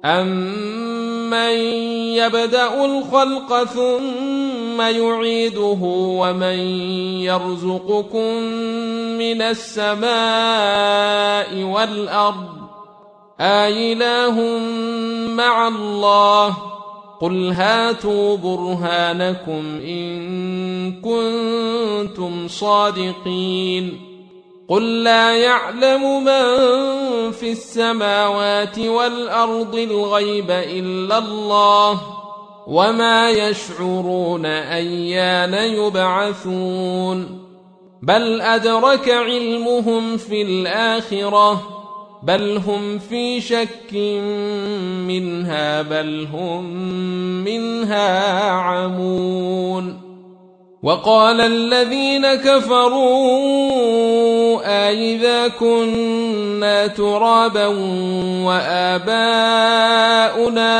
أَمَّن يَبْدَأُ الْخَلْقَ ثُمَّ يُعِيدُهُ وَمَن يَرْزُقُكُم مِّنَ السَّمَاءِ وَالْأَرْضِ أَإِلَٰهٌ مَّعَ اللَّهِ قُلْ هَاتُوا بُرْهَانَكُمْ إِن كُنتُمْ صَادِقِينَ قُل لَّا يَعْلَمُ مَن فِي السَّمَاوَاتِ وَالْأَرْضِ الْغَيْبَ إِلَّا اللَّهُ وَمَا يَشْعُرُونَ أَيَّانَ يُبْعَثُونَ بَلْ أَدْرَكَ عِلْمُهُمْ فِي الْآخِرَةِ بَلْ هُمْ فِي شَكٍّ مِّنْهَا بَلْ هُمْ مِنْهَا عَمُونَ وَقَالَ الَّذِينَ كَفَرُوا أَإِذَا كُنَّا تُرَابًا وَآبَاؤُنَا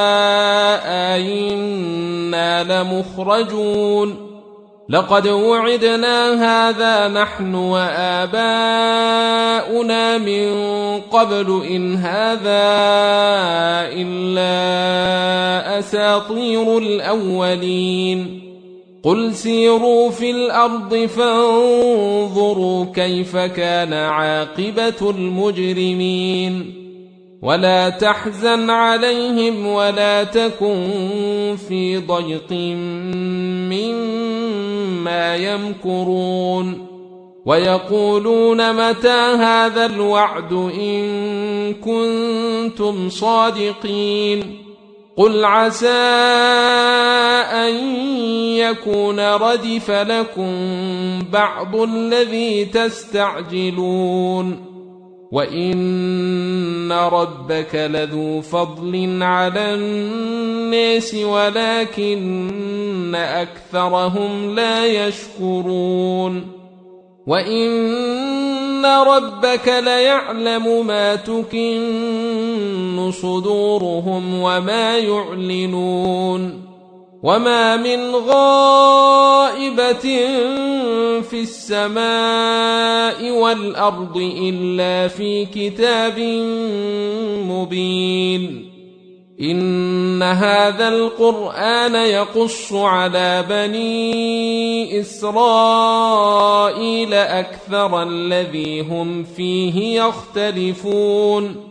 أَإِنَّا لَمُخْرَجُونَ لَقَدْ وُعِدْنَا هَٰذَا نَحْنُ وَآبَاؤُنَا مِن قَبْلُ إِنْ هَٰذَا إِلَّا أَسَاطِيرُ الْأَوَّلِينَ قُلْ سِيرُوا فِي الْأَرْضِ فَانظُرُوا كَيْفَ كَانَ عَاقِبَةُ الْمُجْرِمِينَ وَلَا تَحْزَنْ عَلَيْهِمْ وَلَا تَكُن فِي ضَيْقٍ مِّمَّا يَمْكُرُونَ وَيَقُولُونَ مَتَىٰ هَٰذَا الْوَعْدُ إِن كُنتُمْ صَادِقِينَ قُلْ عَسَىٰ أَن يَكُونَ رَدِفَ لَكُم بَعْضُ الَّذِي تَسْتَعْجِلُونَ وَإِنَّ رَبَّكَ لَذُو فَضْلٍ عَلَى النَّاسِ وَلَٰكِنَّ أَكْثَرَهُمْ لَا يَشْكُرُونَ وَإِنَّ رَبَّكَ لَيَعْلَمُ مَا تُكِنُّ صُدُورُهُمْ وَمَا يُعْلِنُونَ وَمَا مِنْ غَائِبَةٍ فِي السَّمَاءِ وَالْأَرْضِ إِلَّا فِي كِتَابٍ مُّبِينٍ إِنَّ هَٰذَا الْقُرْآنَ يَقُصُّ عَلَىٰ بَنِي إِسْرَائِيلَ أَكْثَرَ الَّذِي هُمْ فِيهِ يَخْتَلِفُونَ